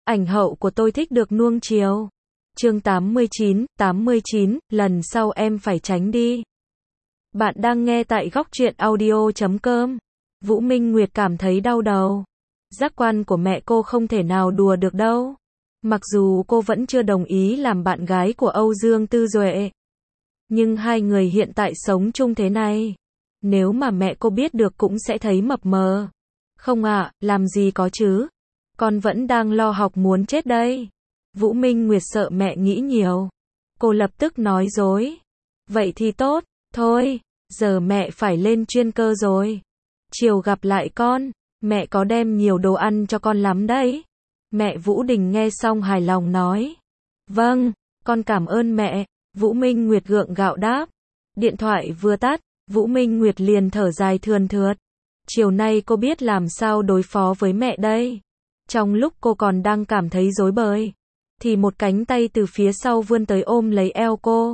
Ảnh hậu của tôi thích được nuông chiều. Chương 89, lần sau em phải tránh đi. Bạn đang nghe tại góc truyện audio.com. Vũ Minh Nguyệt cảm thấy đau đầu. Giác quan của mẹ cô không thể nào đùa được đâu. Mặc dù cô vẫn chưa đồng ý làm bạn gái của Âu Dương Tư Duệ. Nhưng hai người hiện tại sống chung thế này. Nếu mà mẹ cô biết được cũng sẽ thấy mập mờ. Không ạ, làm gì có chứ. Con vẫn đang lo học muốn chết đây. Vũ Minh Nguyệt sợ mẹ nghĩ nhiều. Cô lập tức nói dối. Vậy thì tốt, thôi, giờ mẹ phải lên chuyên cơ rồi. Chiều gặp lại con, mẹ có đem nhiều đồ ăn cho con lắm đấy. Mẹ Vũ Đình nghe xong hài lòng nói. Vâng, con cảm ơn mẹ. Vũ Minh Nguyệt gượng gạo đáp. Điện thoại vừa tắt, Vũ Minh Nguyệt liền thở dài thườn thượt. Chiều nay cô biết làm sao đối phó với mẹ đây. Trong lúc cô còn đang cảm thấy rối bời, thì một cánh tay từ phía sau vươn tới ôm lấy eo cô.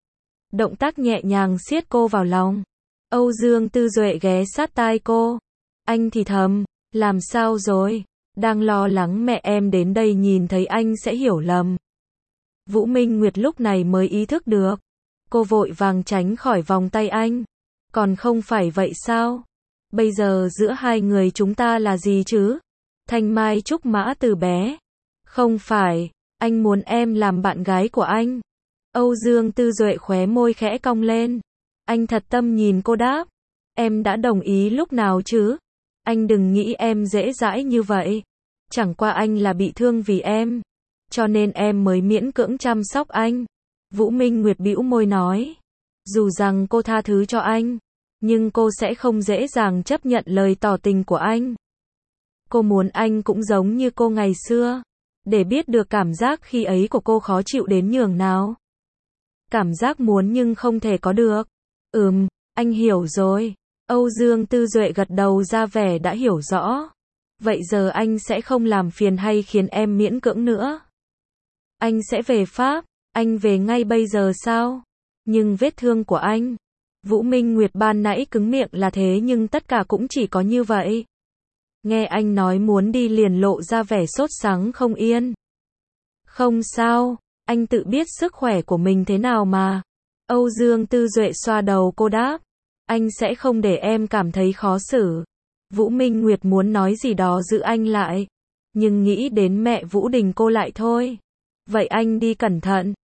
Động tác nhẹ nhàng siết cô vào lòng. Âu Dương Tư Duệ ghé sát tai cô. Anh thì thầm, làm sao rồi? Đang lo lắng mẹ em đến đây nhìn thấy anh sẽ hiểu lầm. Vũ Minh Nguyệt lúc này mới ý thức được. Cô vội vàng tránh khỏi vòng tay anh. Còn không phải vậy sao? Bây giờ giữa hai người chúng ta là gì chứ? Thanh mai trúc mã từ bé. Không phải, anh muốn em làm bạn gái của anh. Âu Dương Tư Duệ khóe môi khẽ cong lên. Anh thật tâm nhìn cô đáp. Em đã đồng ý lúc nào chứ? Anh đừng nghĩ em dễ dãi như vậy. Chẳng qua anh là bị thương vì em. Cho nên em mới miễn cưỡng chăm sóc anh. Vũ Minh Nguyệt bĩu môi nói. Dù rằng cô tha thứ cho anh, nhưng cô sẽ không dễ dàng chấp nhận lời tỏ tình của anh. Cô muốn anh cũng giống như cô ngày xưa. Để biết được cảm giác khi ấy của cô khó chịu đến nhường nào. Cảm giác muốn nhưng không thể có được. Anh hiểu rồi. Âu Dương Tư Duệ gật đầu ra vẻ đã hiểu rõ. Vậy giờ anh sẽ không làm phiền hay khiến em miễn cưỡng nữa. Anh sẽ về Pháp. Anh về ngay bây giờ sao? Nhưng vết thương của anh. Vũ Minh Nguyệt ban nãy cứng miệng là thế nhưng tất cả cũng chỉ có như vậy. Nghe anh nói muốn đi liền lộ ra vẻ sốt sắng không yên. Không sao, anh tự biết sức khỏe của mình thế nào mà. Âu Dương Tư Duệ xoa đầu cô đáp. Anh sẽ không để em cảm thấy khó xử. Vũ Minh Nguyệt muốn nói gì đó giữ anh lại. Nhưng nghĩ đến mẹ Vũ Đình cô lại thôi. Vậy anh đi cẩn thận.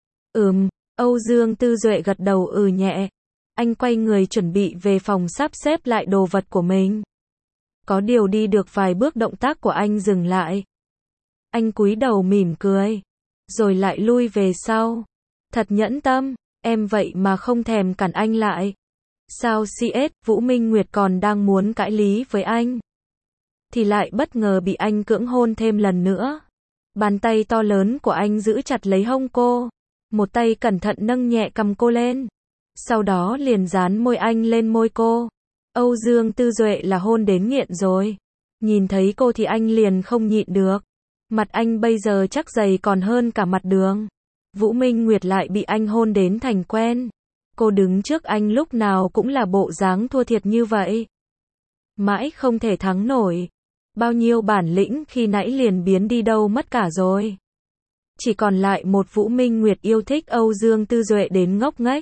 Âu Dương Tư Duệ gật đầu nhẹ. Anh quay người chuẩn bị về phòng sắp xếp lại đồ vật của mình. Có điều đi được vài bước động tác của anh dừng lại. Anh cúi đầu mỉm cười. Rồi lại lui về sau. Thật nhẫn tâm, em vậy mà không thèm cản anh lại. Sao CS, Vũ Minh Nguyệt còn đang muốn cãi lý với anh. Thì lại bất ngờ bị anh cưỡng hôn thêm lần nữa. Bàn tay to lớn của anh giữ chặt lấy hông cô. Một tay cẩn thận nâng nhẹ cằm cô lên. Sau đó liền dán môi anh lên môi cô. Âu Dương Tư Duệ là hôn đến nghiện rồi. Nhìn thấy cô thì anh liền không nhịn được. Mặt anh bây giờ chắc dày còn hơn cả mặt đường. Vũ Minh Nguyệt lại bị anh hôn đến thành quen. Cô đứng trước anh lúc nào cũng là bộ dáng thua thiệt như vậy. Mãi không thể thắng nổi. Bao nhiêu bản lĩnh khi nãy liền biến đi đâu mất cả rồi. Chỉ còn lại một Vũ Minh Nguyệt yêu thích Âu Dương Tư Duệ đến ngốc nghếch.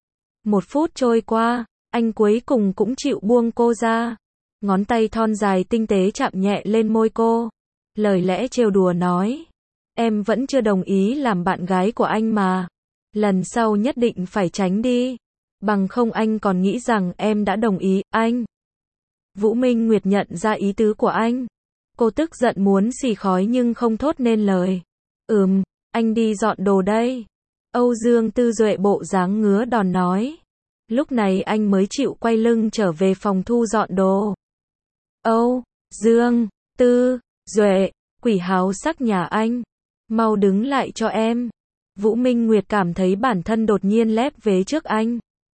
1 phút trôi qua, anh cuối cùng cũng chịu buông cô ra. Ngón tay thon dài tinh tế chạm nhẹ lên môi cô. Lời lẽ trêu đùa nói. Em vẫn chưa đồng ý làm bạn gái của anh mà. Lần sau nhất định phải tránh đi. Bằng không anh còn nghĩ rằng em đã đồng ý, anh. Vũ Minh Nguyệt nhận ra ý tứ của anh. Cô tức giận muốn xì khói nhưng không thốt nên lời. Anh đi dọn đồ đây. Âu Dương Tư Duệ bộ dáng ngứa đòn nói. Lúc này anh mới chịu quay lưng trở về phòng thu dọn đồ. Âu Dương Tư Duệ, quỷ háo sắc nhà anh. Mau đứng lại cho em. Vũ Minh Nguyệt cảm thấy bản thân đột nhiên lép vế trước anh.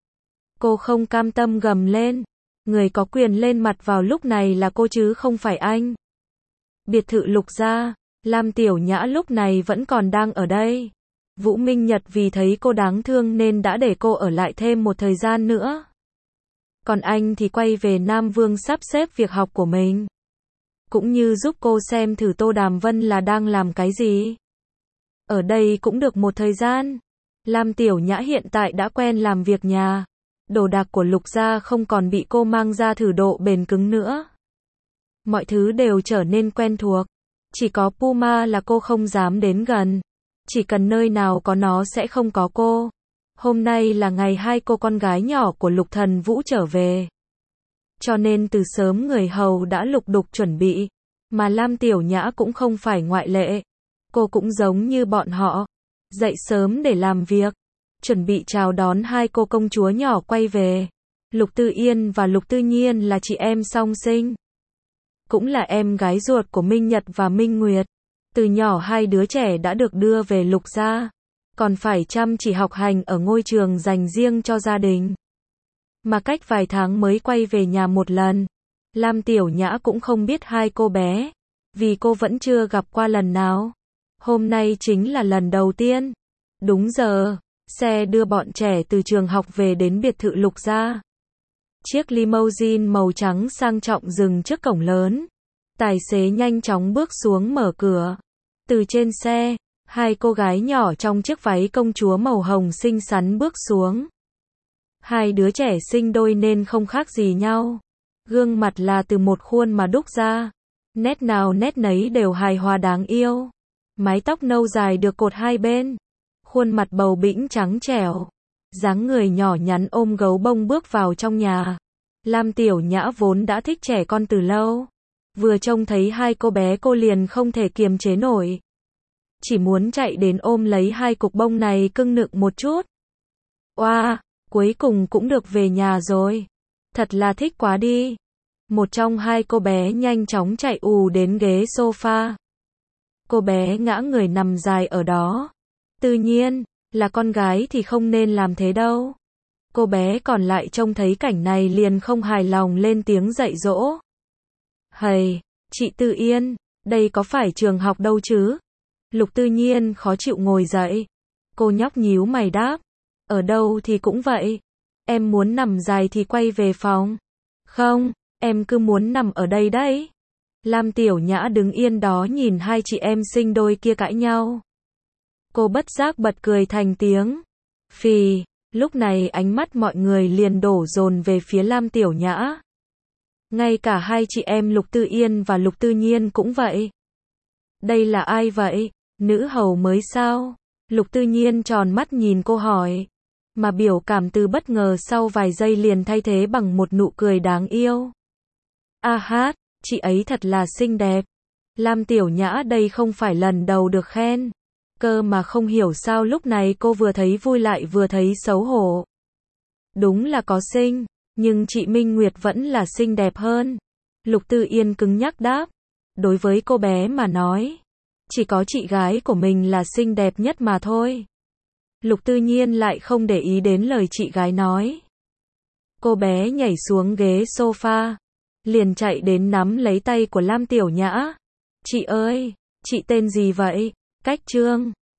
Cô không cam tâm gầm lên. Người có quyền lên mặt vào lúc này là cô chứ không phải anh. Biệt thự Lục gia, Lam Tiểu Nhã lúc này vẫn còn đang ở đây. Vũ Minh Nhật vì thấy cô đáng thương nên đã để cô ở lại thêm một thời gian nữa. Còn anh thì quay về Nam Vương sắp xếp việc học của mình. cũng như giúp cô xem thử Tô Đàm Vân là đang làm cái gì. Ở đây cũng được một thời gian, Lam Tiểu Nhã hiện tại đã quen làm việc nhà. Đồ đạc của Lục gia không còn bị cô mang ra thử độ bền cứng nữa. Mọi thứ đều trở nên quen thuộc. Chỉ có Puma là cô không dám đến gần. Chỉ cần nơi nào có nó sẽ không có cô. Hôm nay là ngày hai cô con gái nhỏ của Lục Thần Vũ trở về. Cho nên từ sớm người hầu đã lục đục chuẩn bị. Mà Lam Tiểu Nhã cũng không phải ngoại lệ. Cô cũng giống như bọn họ. Dậy sớm để làm việc. Chuẩn bị chào đón hai cô công chúa nhỏ quay về. Lục Tư Yên và Lục Tư Nhiên là chị em song sinh. Cũng là em gái ruột của Minh Nhật và Minh Nguyệt. Từ nhỏ hai đứa trẻ đã được đưa về Lục gia. Còn phải chăm chỉ học hành ở ngôi trường dành riêng cho gia đình. Mà cách vài tháng mới quay về nhà một lần. Lam Tiểu Nhã cũng không biết hai cô bé. Vì cô vẫn chưa gặp qua lần nào. Hôm nay chính là lần đầu tiên. Đúng giờ, xe đưa bọn trẻ từ trường học về đến biệt thự Lục gia. Chiếc limousine màu trắng sang trọng dừng trước cổng lớn. Tài xế nhanh chóng bước xuống mở cửa. Từ trên xe, hai cô gái nhỏ trong chiếc váy công chúa màu hồng xinh xắn bước xuống. Hai đứa trẻ sinh đôi nên không khác gì nhau. Gương mặt là từ một khuôn mà đúc ra. Nét nào nét nấy đều hài hòa đáng yêu. Mái tóc nâu dài được cột hai bên. Khuôn mặt bầu bĩnh trắng trẻo. Dáng người nhỏ nhắn ôm gấu bông bước vào trong nhà. Lam Tiểu Nhã vốn đã thích trẻ con từ lâu. Vừa trông thấy hai cô bé cô liền không thể kiềm chế nổi. Chỉ muốn chạy đến ôm lấy hai cục bông này cưng nựng một chút. Oa, cuối cùng cũng được về nhà rồi. Thật là thích quá đi. Một trong hai cô bé nhanh chóng chạy ù đến ghế sofa. Cô bé ngã người nằm dài ở đó. Tự nhiên, là con gái thì không nên làm thế đâu. Cô bé còn lại trông thấy cảnh này liền không hài lòng lên tiếng dạy dỗ. Hầy, chị Tư Yên, đây có phải trường học đâu chứ? Lục Tư Nhiên khó chịu ngồi dậy. Cô nhóc nhíu mày đáp. Ở đâu thì cũng vậy. Em muốn nằm dài thì quay về phòng. Không, em cứ muốn nằm ở đây đấy. Lam Tiểu Nhã đứng yên đó nhìn hai chị em sinh đôi kia cãi nhau. Cô bất giác bật cười thành tiếng. Phì, lúc này ánh mắt mọi người liền đổ dồn về phía Lam Tiểu Nhã. Ngay cả hai chị em Lục Tư Yên và Lục Tư Nhiên cũng vậy. Đây là ai vậy? Nữ hầu mới sao? Lục Tư Nhiên tròn mắt nhìn cô hỏi. Mà biểu cảm từ bất ngờ sau vài giây liền thay thế bằng một nụ cười đáng yêu. A hát, chị ấy thật là xinh đẹp. Lam Tiểu Nhã đây không phải lần đầu được khen. Cơ mà không hiểu sao lúc này cô vừa thấy vui lại vừa thấy xấu hổ. Đúng là có xinh, nhưng chị Minh Nguyệt vẫn là xinh đẹp hơn. Lục Tư Yên cứng nhắc đáp. Đối với cô bé mà nói, chỉ có chị gái của mình là xinh đẹp nhất mà thôi. Lục Tư Nhiên lại không để ý đến lời chị gái nói. Cô bé nhảy xuống ghế sofa, liền chạy đến nắm lấy tay của Lam Tiểu Nhã. Chị ơi, chị tên gì vậy? Cách Trương.